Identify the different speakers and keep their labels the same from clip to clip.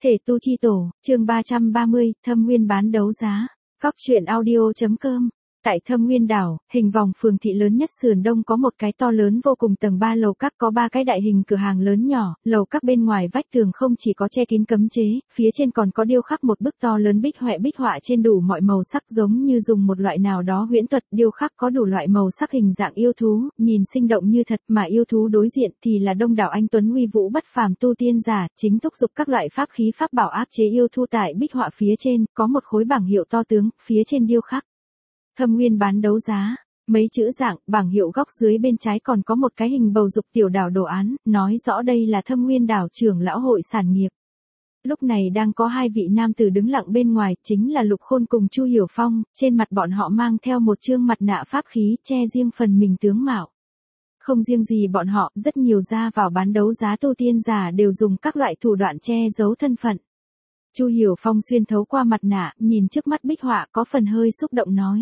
Speaker 1: Thể tu chi tổ, chương 330, Thâm Nguyên bán đấu giá. Góc truyện audio.com. Tại Thâm Nguyên đảo, hình vòng phường thị lớn nhất sườn đông có một cái to lớn vô cùng tầng 3 lầu các có 3 cái đại hình cửa hàng lớn nhỏ, lầu các bên ngoài vách tường không chỉ có che kín cấm chế, phía trên còn có điêu khắc một bức to lớn bích họa trên đủ mọi màu sắc giống như dùng một loại nào đó huyễn thuật điêu khắc có đủ loại màu sắc hình dạng yêu thú, nhìn sinh động như thật mà yêu thú đối diện thì là đông đảo anh tuấn uy vũ bất phàm tu tiên giả, chính thúc giục các loại pháp khí pháp bảo áp chế yêu thú tại bích họa phía trên, có một khối bảng hiệu to tướng, phía trên điêu khắc Thâm Nguyên bán đấu giá, mấy chữ dạng, bảng hiệu góc dưới bên trái còn có một cái hình bầu dục tiểu đảo đồ án, nói rõ đây là Thâm Nguyên đảo trưởng lão hội sản nghiệp. Lúc này đang có hai vị nam tử đứng lặng bên ngoài, chính là Lục Khôn cùng Chu Hiểu Phong, trên mặt bọn họ mang theo một trương mặt nạ pháp khí che riêng phần mình tướng mạo. Không riêng gì bọn họ, rất nhiều ra vào bán đấu giá tu tiên giả đều dùng các loại thủ đoạn che giấu thân phận. Chu Hiểu Phong xuyên thấu qua mặt nạ, nhìn trước mắt bích họa có phần hơi xúc động nói.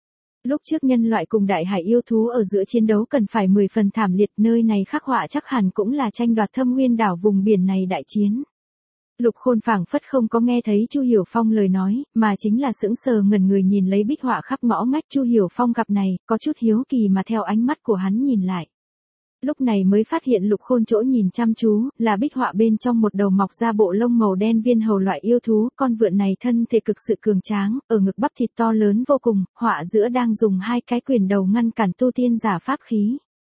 Speaker 1: Lúc trước nhân loại cùng đại hải yêu thú ở giữa chiến đấu cần phải 10 phần thảm liệt, nơi này khắc họa chắc hẳn cũng là tranh đoạt Thâm Nguyên đảo vùng biển này đại chiến. Lục Khôn phảng phất không có nghe thấy Chu Hiểu Phong lời nói, mà chính là sững sờ ngẩn người nhìn lấy bích họa khắp ngõ ngách. Chu Hiểu Phong gặp này, có chút hiếu kỳ mà theo ánh mắt của hắn nhìn lại. Lúc này mới phát hiện Lục Khôn chỗ nhìn chăm chú, là bích họa bên trong một đầu mọc ra bộ lông màu đen viên hầu loại yêu thú, con vượn này thân thể cực sự cường tráng, ở ngực bắp thịt to lớn vô cùng, họa giữa đang dùng hai cái quyền đầu ngăn cản tu tiên giả pháp khí.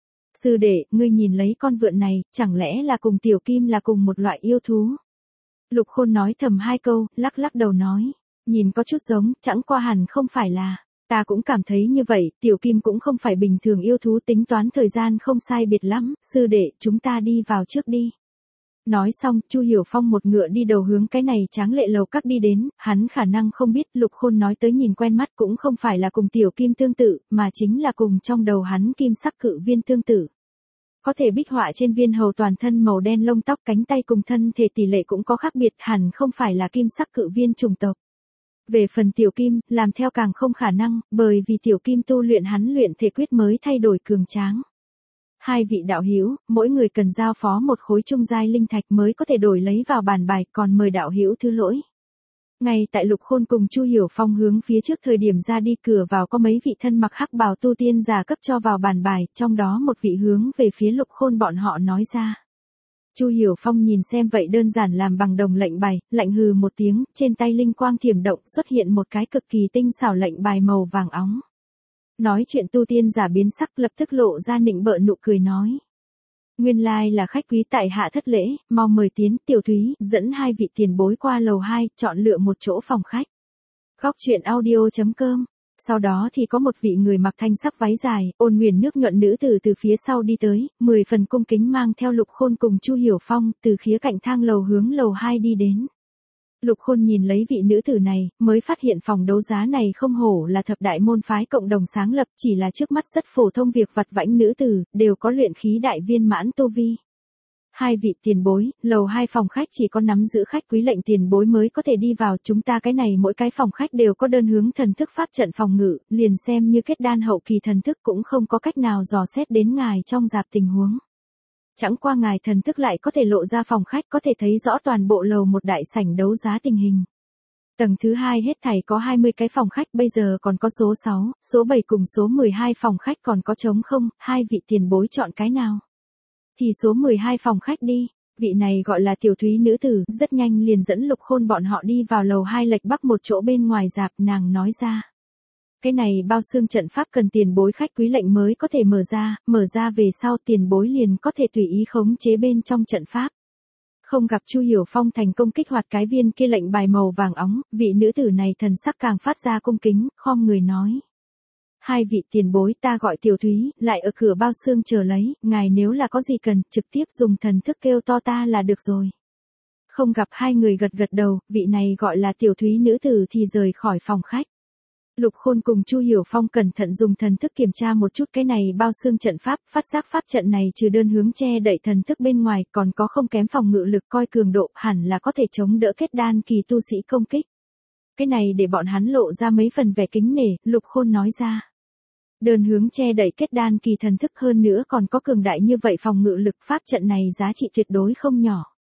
Speaker 1: Sư đệ, ngươi nhìn lấy con vượn này, chẳng lẽ là cùng tiểu kim là cùng một loại yêu thú? Lục Khôn nói thầm hai câu, lắc đầu nói, nhìn có chút giống, chẳng qua hẳn không phải là. Ta cũng cảm thấy như vậy, tiểu kim cũng không phải bình thường yêu thú, tính toán thời gian không sai biệt lắm, sư đệ, chúng ta đi vào trước đi. Nói xong, Chu Hiểu Phong một ngựa đi đầu hướng cái này tráng lệ lầu các đi đến, hắn khả năng không biết Lục Khôn nói tới nhìn quen mắt cũng không phải là cùng tiểu kim tương tự, mà chính là cùng trong đầu hắn kim sắc cự viên tương tự. Có thể bích họa trên viên hầu toàn thân màu đen lông tóc cánh tay cùng thân thể tỷ lệ cũng có khác biệt, hẳn không phải là kim sắc cự viên chủng tộc. Về phần tiểu kim, làm theo càng không khả năng, bởi vì tiểu kim tu luyện hắn luyện thể quyết mới thay đổi cường tráng. Hai vị đạo hữu, mỗi người cần giao phó một khối trung giai linh thạch mới có thể đổi lấy vào bàn bài, còn mời đạo hữu thứ lỗi. Ngay tại Lục Khôn cùng Chu Hiểu Phong hướng phía trước thời điểm ra đi cửa vào có mấy vị thân mặc hắc bào tu tiên giả cấp cho vào bàn bài, trong đó một vị hướng về phía Lục Khôn bọn họ nói ra. Chu Hiểu Phong nhìn xem vậy đơn giản làm bằng đồng lệnh bài, lạnh hừ một tiếng, trên tay linh quang thiểm động xuất hiện một cái cực kỳ tinh xảo lệnh bài màu vàng óng. Nói chuyện tu tiên giả biến sắc lập tức lộ ra nịnh bợ nụ cười nói. Nguyên lai là khách quý tại hạ thất lễ, mau mời tiến. Tiểu Thúy dẫn hai vị tiền bối qua lầu 2, chọn lựa một chỗ phòng khách. Góc truyện audio.com. Sau đó thì có một vị người mặc thanh sắc váy dài, ôn huyền nước nhuận nữ tử từ phía sau đi tới, 10 phần cung kính mang theo Lục Khôn cùng Chu Hiểu Phong, từ khía cạnh thang lầu hướng lầu 2 đi đến. Lục Khôn nhìn lấy vị nữ tử này, mới phát hiện phòng đấu giá này không hổ là thập đại môn phái cộng đồng sáng lập, chỉ là trước mắt rất phổ thông việc vặt vãnh nữ tử, đều có luyện khí đại viên mãn tu vi. Hai vị tiền bối, lầu 2 phòng khách chỉ có nắm giữ khách quý lệnh tiền bối mới có thể đi vào, chúng ta cái này mỗi cái phòng khách đều có đơn hướng thần thức pháp trận phòng ngự, liền xem như kết đan hậu kỳ thần thức cũng không có cách nào dò xét đến ngài trong dạp tình huống. Chẳng qua ngài thần thức lại có thể lộ ra phòng khách, có thể thấy rõ toàn bộ lầu một đại sảnh đấu giá tình hình. Tầng thứ 2 hết thảy có 20 cái phòng khách, bây giờ còn có số 6, số 7 cùng số 12 phòng khách còn có trống không, hai vị tiền bối chọn cái nào? Thì số 12 phòng khách đi. Vị này gọi là Tiểu Thúy nữ tử, rất nhanh liền dẫn Lục Khôn bọn họ đi vào lầu 2 lệch bắc một chỗ bên ngoài dạp, nàng nói ra. Cái này bao xương trận pháp cần tiền bối khách quý lệnh mới có thể mở ra về sau tiền bối liền có thể tùy ý khống chế bên trong trận pháp. Không gặp Chu Hiểu Phong thành công kích hoạt cái viên kia lệnh bài màu vàng óng, vị nữ tử này thần sắc càng phát ra cung kính, khom người nói. Hai vị tiền bối, ta gọi Tiểu Thúy, lại ở cửa bao xương chờ lấy, ngài nếu là có gì cần, trực tiếp dùng thần thức kêu to ta là được rồi. Không gặp hai người gật đầu, vị này gọi là Tiểu Thúy nữ tử thì rời khỏi phòng khách. Lục Khôn cùng Chu Hiểu Phong cẩn thận dùng thần thức kiểm tra một chút cái này bao xương trận pháp, phát giác pháp trận này trừ đơn hướng che đậy thần thức bên ngoài, còn có không kém phòng ngự lực, coi cường độ, hẳn là có thể chống đỡ kết đan kỳ tu sĩ công kích. Cái này để bọn hắn lộ ra mấy phần vẻ kính nể, Lục Khôn nói ra. Đơn hướng che đậy kết đan kỳ thần thức hơn nữa còn có cường đại như vậy phòng ngự lực, pháp trận này giá trị tuyệt đối không nhỏ.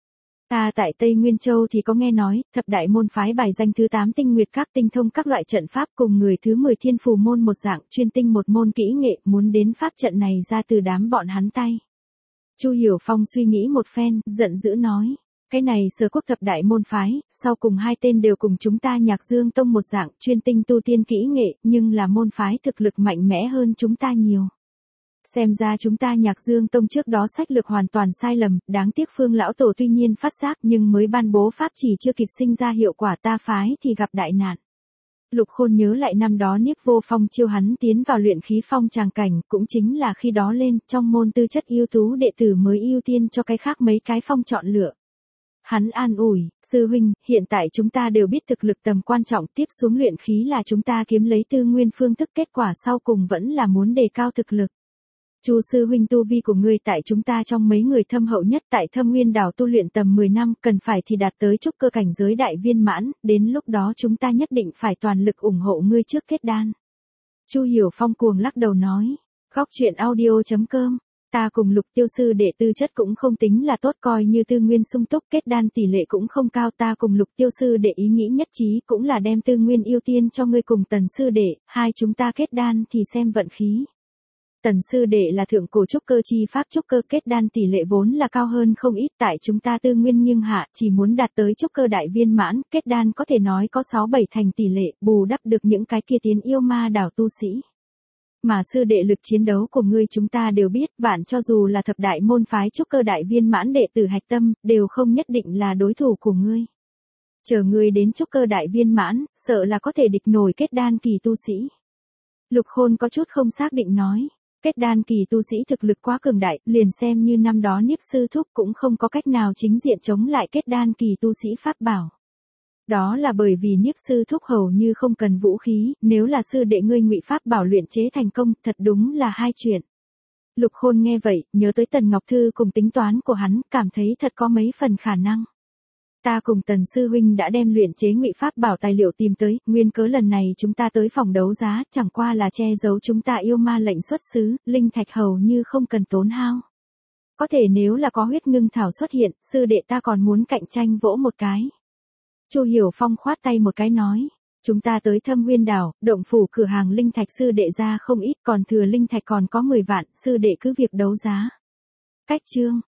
Speaker 1: Ta tại Tây Nguyên Châu thì có nghe nói, thập đại môn phái bài danh thứ 8 tinh nguyệt các tinh thông các loại trận pháp cùng người thứ 10 thiên phù môn một dạng chuyên tinh một môn kỹ nghệ muốn đến pháp trận này ra từ đám bọn hắn tay. Chu Hiểu Phong suy nghĩ một phen, giận dữ nói. Cái này Sở Quốc thập đại môn phái, sau cùng hai tên đều cùng chúng ta Nhạc Dương Tông một dạng chuyên tinh tu tiên kỹ nghệ, nhưng là môn phái thực lực mạnh mẽ hơn chúng ta nhiều. Xem ra chúng ta Nhạc Dương Tông trước đó sách lược hoàn toàn sai lầm, đáng tiếc Phương lão tổ tuy nhiên phát giác nhưng mới ban bố pháp chỉ chưa kịp sinh ra hiệu quả ta phái thì gặp đại nạn. Lục Khôn nhớ lại năm đó Niếp Vô Phong chiêu hắn tiến vào luyện khí phong tràng cảnh, cũng chính là khi đó lên, trong môn tư chất ưu tú đệ tử mới ưu tiên cho cái khác mấy cái phong chọn lựa. Hắn an ủi, sư huynh, hiện tại chúng ta đều biết thực lực tầm quan trọng, tiếp xuống luyện khí là chúng ta kiếm lấy tư nguyên phương thức, kết quả sau cùng vẫn là muốn đề cao thực lực. Chu sư huynh, tu vi của ngươi tại chúng ta trong mấy người thâm hậu nhất, tại Thâm Nguyên đảo tu luyện tầm 10 năm, cần phải thì đạt tới trúc cơ cảnh giới đại viên mãn, đến lúc đó chúng ta nhất định phải toàn lực ủng hộ ngươi trước kết đan. Chu Hiểu Phong cuồng lắc đầu nói, Góc Chuyện Audio.com, ta cùng Lục Tiêu sư đệ tư chất cũng không tính là tốt, coi như tư nguyên sung túc, kết đan tỷ lệ cũng không cao, ta cùng Lục Tiêu sư đệ ý nghĩ nhất trí cũng là đem tư nguyên ưu tiên cho ngươi cùng Tần sư đệ, hai chúng ta kết đan thì xem vận khí. Tần sư đệ là thượng cổ trúc cơ chi pháp trúc cơ, kết đan tỷ lệ vốn là cao hơn không ít, tại chúng ta tư nguyên nghiêng hạ, chỉ muốn đạt tới trúc cơ đại viên mãn, kết đan có thể nói có 6-7 thành tỷ lệ, bù đắp được những cái kia tiến yêu ma đảo tu sĩ. Mà sư đệ lực chiến đấu của ngươi chúng ta đều biết, bạn cho dù là thập đại môn phái trúc cơ đại viên mãn đệ tử hạch tâm, đều không nhất định là đối thủ của ngươi. Chờ ngươi đến trúc cơ đại viên mãn, sợ là có thể địch nổi kết đan kỳ tu sĩ. Lục Khôn có chút không xác định nói. Kết đan kỳ tu sĩ thực lực quá cường đại, liền xem như năm đó Niếp sư thúc cũng không có cách nào chính diện chống lại kết đan kỳ tu sĩ pháp bảo. Đó là bởi vì Niếp sư thúc hầu như không cần vũ khí, nếu là sư đệ ngươi ngụy pháp bảo luyện chế thành công, thật đúng là hai chuyện. Lục Khôn nghe vậy, nhớ tới Tần Ngọc Thư cùng tính toán của hắn, cảm thấy thật có mấy phần khả năng. Ta cùng Tần sư huynh đã đem luyện chế ngụy pháp bảo tài liệu tìm tới, nguyên cớ lần này chúng ta tới phòng đấu giá, chẳng qua là che giấu chúng ta yêu ma lệnh xuất xứ, linh thạch hầu như không cần tốn hao. Có thể nếu là có huyết ngưng thảo xuất hiện, sư đệ ta còn muốn cạnh tranh vỗ một cái. Chu Hiểu Phong khoát tay một cái nói, chúng ta tới Thâm Nguyên đảo, động phủ cửa hàng linh thạch sư đệ ra không ít, còn thừa linh thạch còn có 10 vạn, sư đệ cứ việc đấu giá. Cách chương